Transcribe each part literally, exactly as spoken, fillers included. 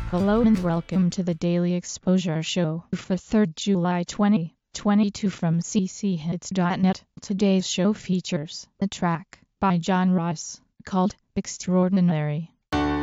Hello and welcome to the Daily Exposure Show for third of July twenty twenty-two from c c hits dot net. Today's show features a track by John Ross called Extraordinary.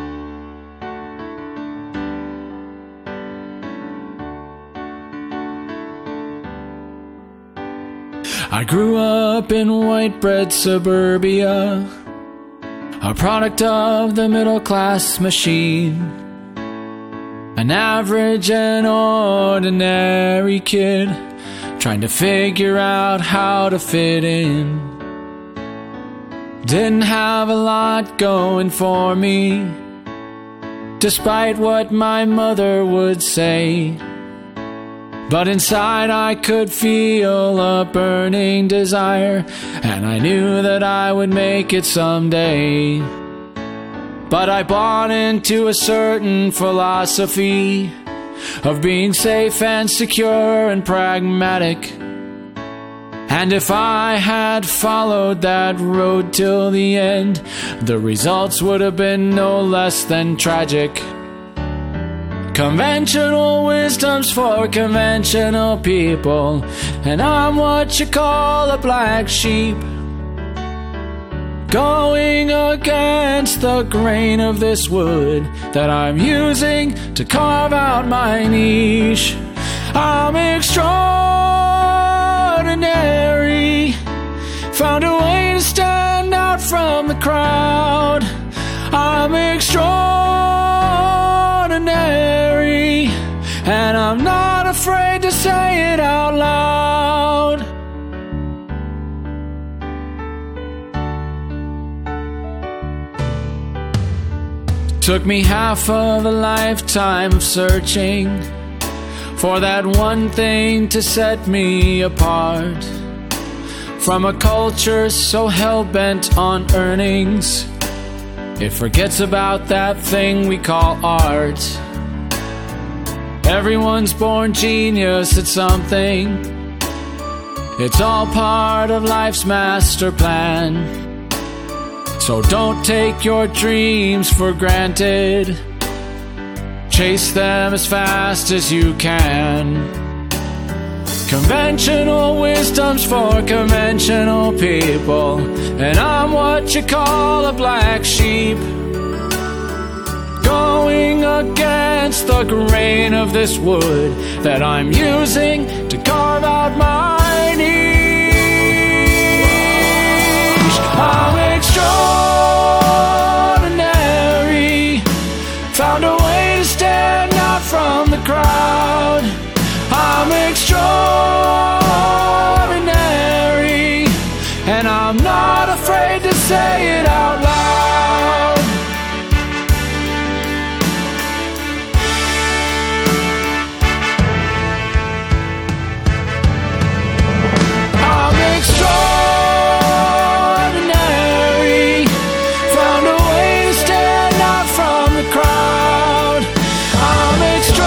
I grew up in white bread suburbia, a product of the middle class machine. An average and ordinary kid trying to figure out how to fit in. Didn't have a lot going for me, despite what my mother would say. But inside I could feel a burning desire, and I knew that I would make it someday. But I bought into a certain philosophy of being safe and secure and pragmatic. And if I had followed that road till the end, the results would have been no less than tragic. Conventional wisdom's for conventional people, and I'm what you call a black sheep, going against the grain of this wood that I'm using to carve out my niche. I'm extraordinary, found a way to stand out from the crowd. I'm extraordinary, and I'm not afraid to say it out loud. Took me half of a lifetime of searching for that one thing to set me apart from a culture so hell-bent on earnings it forgets about that thing we call art. Everyone's born genius at something. It's all part of life's master plan. So don't take your dreams for granted. Chase them as fast as you can. Conventional wisdom's for conventional people, and I'm what you call a black sheep, going against the grain of this wood that I'm using to carve out my niche. I'm extraordinary, found a way to stand out from the crowd. I'm extraordinary, and I'm not afraid to say it out loud. I'm extraordinary, found a way to stand out from the crowd. I'm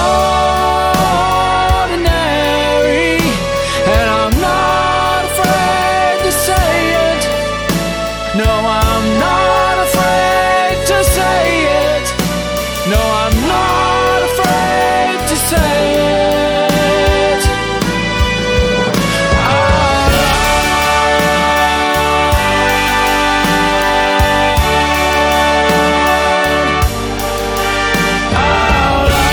extraordinary, and I'm not afraid to say it. No, I'm not afraid to say it. No, I'm not afraid to say it. Out loud. Out loud.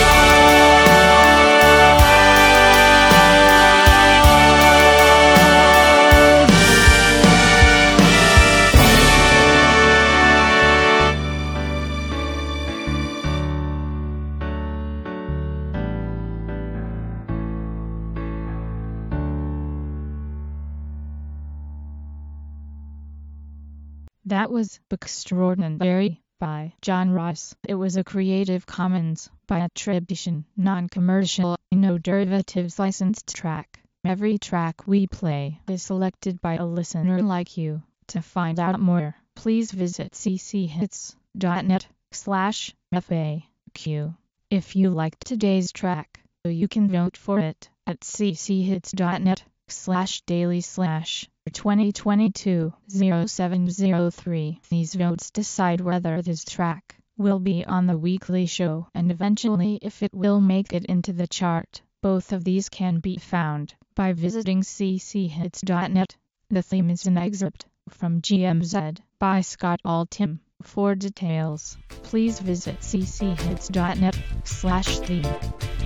That was Extraordinary by John Ross. It was a Creative Commons by attribution, non-commercial, no derivatives licensed track. Every track we play is selected by a listener like you. To find out more, please visit c c hits dot net slash F A Q. If you liked today's track, you can vote for it at c c hits dot net slash daily slash twenty twenty-two oh seven oh three. These votes decide whether this track will be on the weekly show and eventually if it will make it into the chart. Both of these can be found by visiting c c hits dot net. The theme is an excerpt from G M Z by Scott Altham. For details, please visit c c hits dot net slash theme.